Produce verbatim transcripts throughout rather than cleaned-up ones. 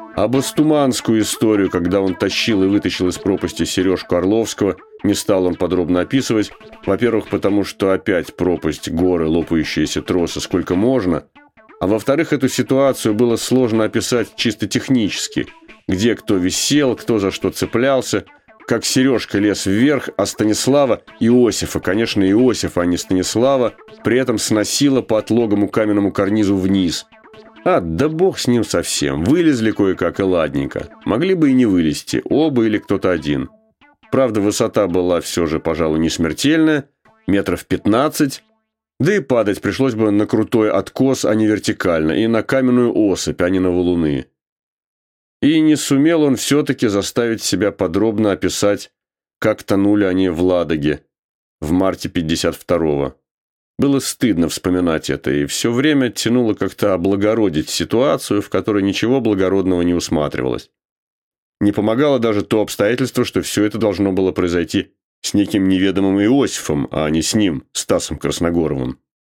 А бастуманскую историю, когда он тащил и вытащил из пропасти Сережку Орловского, не стал он подробно описывать. Во-первых, потому что опять пропасть, горы, лопающиеся тросы, сколько можно. А во-вторых, эту ситуацию было сложно описать чисто технически. Где кто висел, кто за что цеплялся, как Сережка лез вверх, а Станислава, Иосифа, конечно, Иосифа, а не Станислава, при этом сносило по отлогому каменному карнизу вниз. А, да бог с ним совсем. Вылезли кое-как и ладненько. Могли бы и не вылезти, оба или кто-то один. Правда, высота была все же, пожалуй, не смертельная, метров пятнадцать. Да и падать пришлось бы на крутой откос, а не вертикально, и на каменную осыпь, а не на валуны. И не сумел он все-таки заставить себя подробно описать, как тонули они в Ладоге в марте пятьдесят второго. Было стыдно вспоминать это, и все время тянуло как-то облагородить ситуацию, в которой ничего благородного не усматривалось. Не помогало даже то обстоятельство, что все это должно было произойти с неким неведомым Иосифом, а не с ним, Стасом Красногоровым.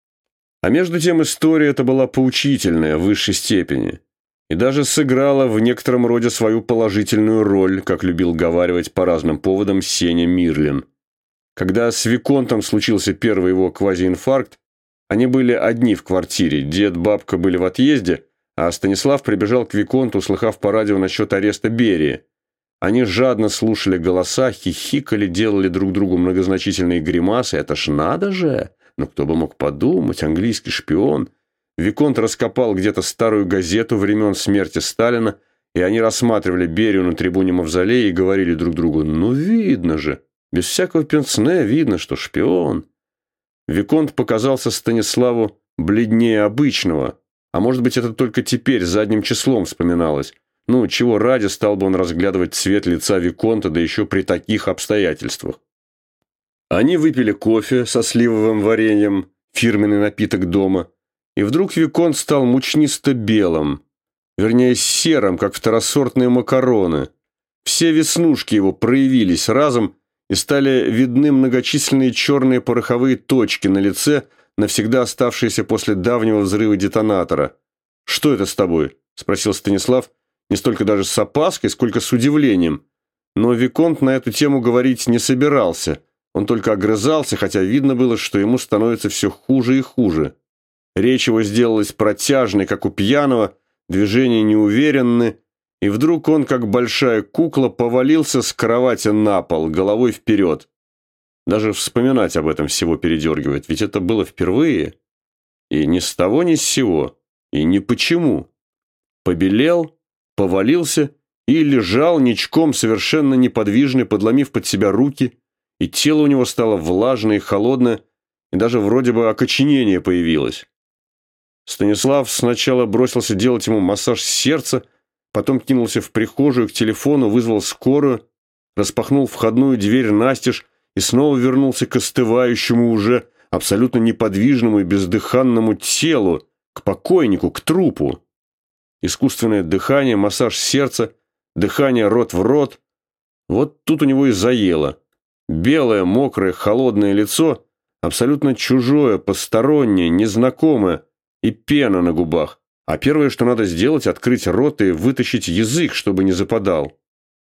А между тем история эта была поучительная в высшей степени и даже сыграла в некотором роде свою положительную роль, как любил говаривать по разным поводам Сеня Мирлин. Когда с Виконтом случился первый его квазиинфаркт, они были одни в квартире, дед, бабка были в отъезде, а Станислав прибежал к Виконту, услыхав по радио насчет ареста Берии. Они жадно слушали голоса, хихикали, делали друг другу многозначительные гримасы. Это ж надо же! Ну, кто бы мог подумать, английский шпион. Виконт раскопал где-то старую газету времен смерти Сталина, и они рассматривали Берию на трибуне Мавзолея и говорили друг другу: «Ну, видно же! Без всякого пенсне видно, что шпион». Виконт показался Станиславу бледнее обычного, а может быть, это только теперь задним числом вспоминалось. Ну, чего ради стал бы он разглядывать цвет лица Виконта, да еще при таких обстоятельствах. Они выпили кофе со сливовым вареньем, фирменный напиток дома, и вдруг Виконт стал мучнисто-белым, вернее, серым, как второсортные макароны. Все веснушки его проявились разом, и стали видны многочисленные черные пороховые точки на лице, навсегда оставшиеся после давнего взрыва детонатора. «Что это с тобой?» – спросил Станислав, не столько даже с опаской, сколько с удивлением. Но Виконт на эту тему говорить не собирался. Он только огрызался, хотя видно было, что ему становится все хуже и хуже. Речь его сделалась протяжной, как у пьяного, движения неуверенны, и вдруг он, как большая кукла, повалился с кровати на пол, головой вперед. Даже вспоминать об этом всего передергивает, ведь это было впервые. И ни с того, ни с сего, и ни почему. Побелел, повалился и лежал ничком, совершенно неподвижный, подломив под себя руки, и тело у него стало влажное и холодное, и даже вроде бы окоченение появилось. Станислав сначала бросился делать ему массаж сердца, потом кинулся в прихожую к телефону, вызвал скорую, распахнул входную дверь настежь и снова вернулся к остывающему уже абсолютно неподвижному и бездыханному телу, к покойнику, к трупу. Искусственное дыхание, массаж сердца, дыхание рот в рот. Вот тут у него и заело. Белое, мокрое, холодное лицо, абсолютно чужое, постороннее, незнакомое, и пена на губах. А первое, что надо сделать, открыть рот и вытащить язык, чтобы не западал.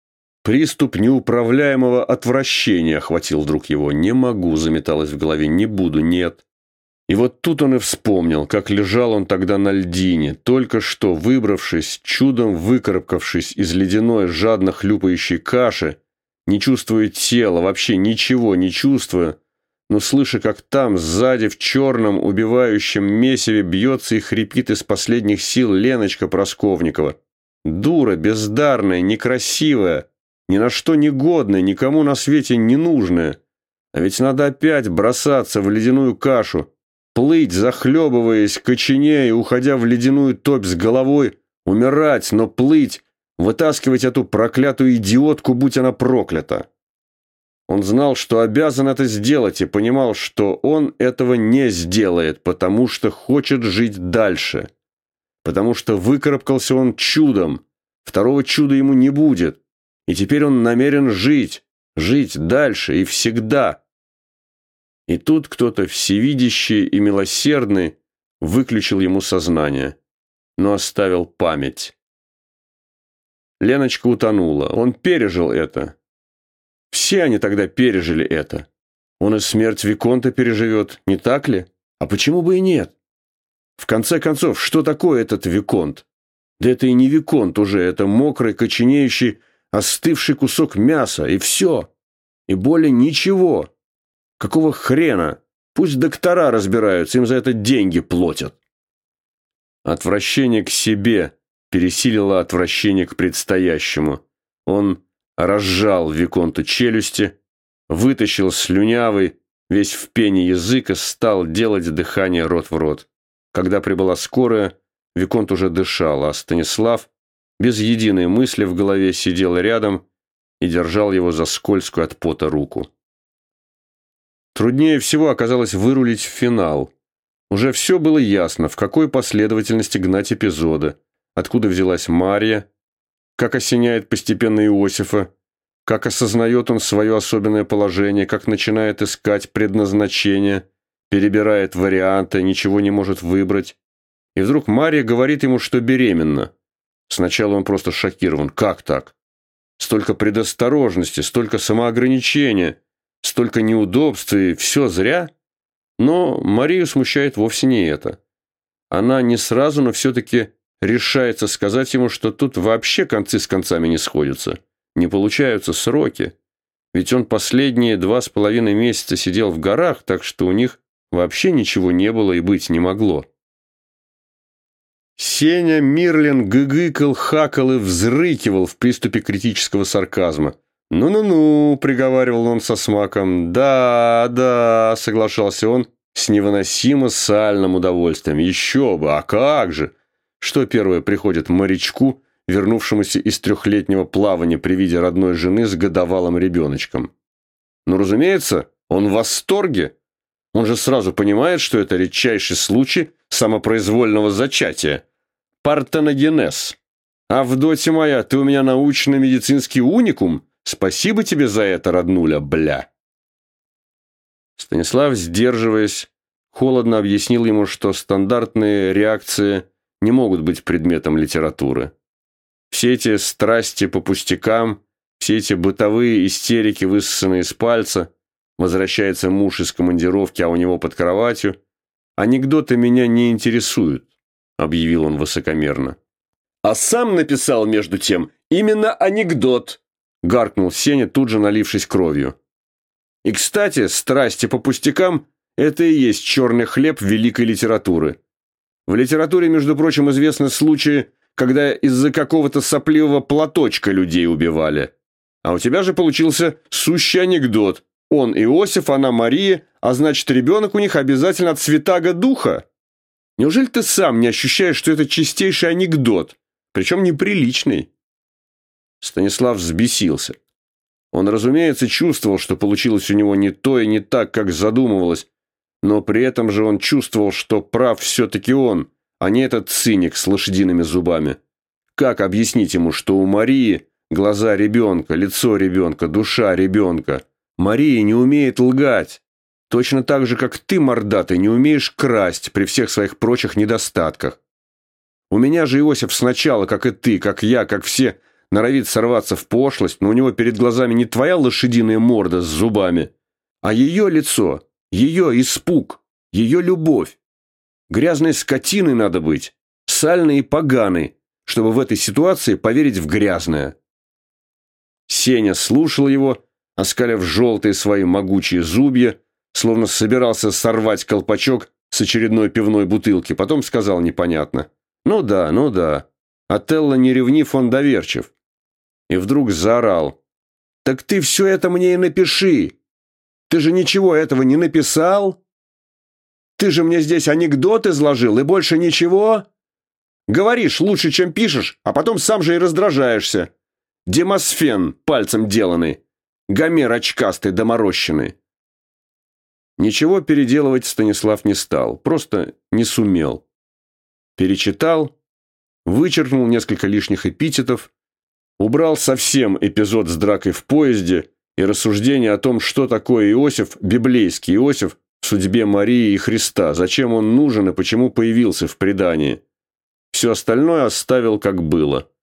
Приступ неуправляемого отвращения охватил вдруг его. «Не могу», — заметалось в голове, — «не буду, нет». И вот тут он и вспомнил, как лежал он тогда на льдине, только что выбравшись, чудом выкарабкавшись из ледяной, жадно хлюпающей каши, не чувствуя тела, вообще ничего не чувствуя, но слыша, как там, сзади, в черном, убивающем месиве бьется и хрипит из последних сил Леночка Просковникова. Дура, бездарная, некрасивая, ни на что не годная, никому на свете не нужная. А ведь надо опять бросаться в ледяную кашу, плыть, захлебываясь, коченея, уходя в ледяную топь с головой, умирать, но плыть, вытаскивать эту проклятую идиотку, будь она проклята. Он знал, что обязан это сделать, и понимал, что он этого не сделает, потому что хочет жить дальше. Потому что выкарабкался он чудом, второго чуда ему не будет, и теперь он намерен жить, жить дальше и всегда. И тут кто-то всевидящий и милосердный выключил ему сознание, но оставил память. Леночка утонула. Он пережил это. Все они тогда пережили это. Он и смерть Виконта переживет, не так ли? А почему бы и нет? В конце концов, что такое этот Виконт? Да это и не Виконт уже, это мокрый, коченеющий, остывший кусок мяса, и все. И более ничего. Какого хрена? Пусть доктора разбираются, им за это деньги платят. Отвращение к себе пересилило отвращение к предстоящему. Он разжал Виконту челюсти, вытащил слюнявый, весь в пене язык и стал делать дыхание рот в рот. Когда прибыла скорая, Виконт уже дышал, а Станислав без единой мысли в голове сидел рядом и держал его за скользкую от пота руку. Труднее всего оказалось вырулить в финал. Уже все было ясно, в какой последовательности гнать эпизоды, откуда взялась Марья, как осеняет постепенно Иосифа, как осознает он свое особенное положение, как начинает искать предназначение, перебирает варианты, ничего не может выбрать. И вдруг Марья говорит ему, что беременна. Сначала он просто шокирован. Как так? Столько предосторожности, столько самоограничения, столько неудобств, и все зря? Но Марию смущает вовсе не это. Она не сразу, но все-таки решается сказать ему, что тут вообще концы с концами не сходятся. Не получаются сроки. Ведь он последние два с половиной месяца сидел в горах, так что у них вообще ничего не было и быть не могло. Сеня Мирлин гыгыкал, хакал и взрыкивал в приступе критического сарказма. «Ну-ну-ну», — приговаривал он со смаком. «Да, да», — соглашался он с невыносимо сальным удовольствием. «Еще бы, а как же!» Что первое приходит морячку, вернувшемуся из трехлетнего плавания при виде родной жены с годовалым ребеночком? Ну, разумеется, он в восторге. Он же сразу понимает, что это редчайший случай самопроизвольного зачатия. Партеногенез. Авдотья моя, ты у меня научно-медицинский уникум. Спасибо тебе за это, роднуля, бля. Станислав, сдерживаясь, холодно объяснил ему, что стандартные реакции не могут быть предметом литературы. Все эти страсти по пустякам, все эти бытовые истерики, высосанные из пальца, возвращается муж из командировки, а у него под кроватью, анекдоты меня не интересуют, объявил он высокомерно. А сам написал, между тем, именно анекдот, гаркнул Сеня, тут же налившись кровью. И, кстати, страсти по пустякам – это и есть черный хлеб великой литературы. В литературе, между прочим, известны случаи, когда из-за какого-то сопливого платочка людей убивали. А у тебя же получился сущий анекдот. Он Иосиф, она Мария, а значит, ребенок у них обязательно от святаго духа. Неужели ты сам не ощущаешь, что это чистейший анекдот, причем неприличный? Станислав взбесился. Он, разумеется, чувствовал, что получилось у него не то и не так, как задумывалось, но при этом же он чувствовал, что прав все-таки он, а не этот циник с лошадиными зубами. Как объяснить ему, что у Марии глаза ребенка, лицо ребенка, душа ребенка? Мария не умеет лгать. Точно так же, как ты, мордатый, не умеешь красть при всех своих прочих недостатках. У меня же Иосиф сначала, как и ты, как я, как все, норовит сорваться в пошлость, но у него перед глазами не твоя лошадиная морда с зубами, а ее лицо, ее испуг, ее любовь. Грязной скотиной надо быть, сальной и поганой, чтобы в этой ситуации поверить в грязное. Сеня слушал его, оскалив желтые свои могучие зубья, словно собирался сорвать колпачок с очередной пивной бутылки, потом сказал непонятно: «Ну да, ну да, Отелло не ревнив, он доверчив». И вдруг заорал: «Так ты все это мне и напиши! Ты же ничего этого не написал? Ты же мне здесь анекдот изложил, и больше ничего? Говоришь лучше, чем пишешь, а потом сам же и раздражаешься. Демосфен пальцем деланный, Гомер очкастый доморощенный». Ничего переделывать Станислав не стал, просто не сумел. Перечитал, вычеркнул несколько лишних эпитетов, убрал совсем эпизод с дракой в поезде и рассуждение о том, что такое Иосиф, библейский Иосиф, в судьбе Марии и Христа, зачем он нужен и почему появился в предании. Все остальное оставил как было.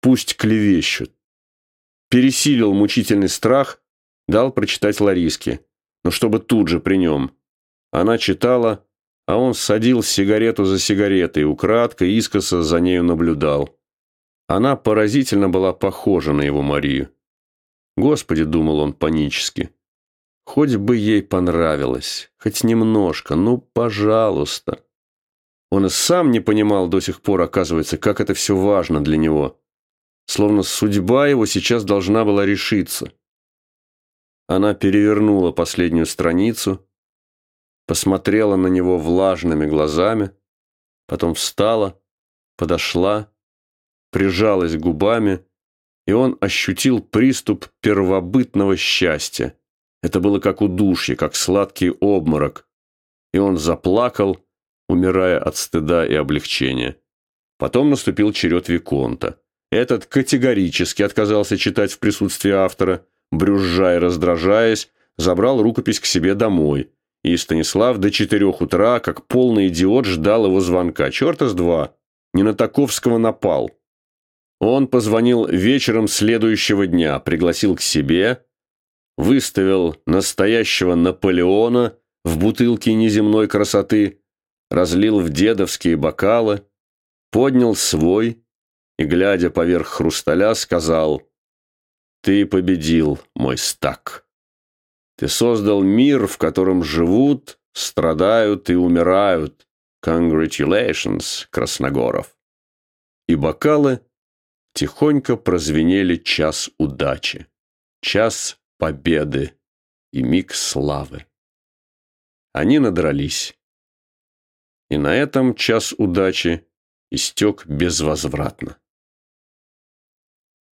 пусть клевещут. Пересилил мучительный страх, дал прочитать Лариске, но чтобы тут же при нем. Она читала, а он садил сигарету за сигаретой, украдкой, искоса за нею наблюдал. Она поразительно была похожа на его Марию. Господи, думал он панически, хоть бы ей понравилось, хоть немножко, ну, пожалуйста. Он и сам не понимал до сих пор, оказывается, как это все важно для него. Словно судьба его сейчас должна была решиться. Она перевернула последнюю страницу, посмотрела на него влажными глазами, потом встала, подошла, прижалась губами, и он ощутил приступ первобытного счастья. Это было как удушье, как сладкий обморок. И он заплакал, умирая от стыда и облегчения. Потом наступил черед Виконта. Этот категорически отказался читать в присутствии автора, брюзжа и раздражаясь, забрал рукопись к себе домой. И Станислав до четырех утра, как полный идиот, ждал его звонка. Черта с два. Не на Таковского напал. Он позвонил вечером следующего дня, пригласил к себе, выставил настоящего Наполеона в бутылке неземной красоты, разлил в дедовские бокалы, поднял свой и, глядя поверх хрусталя, сказал: «Ты победил, мой Стак. Ты создал мир, в котором живут, страдают и умирают. Congratulations, Красногоров». И бокалы тихонько прозвенели час удачи, час победы и миг славы. Они надрались. И на этом час удачи истек безвозвратно.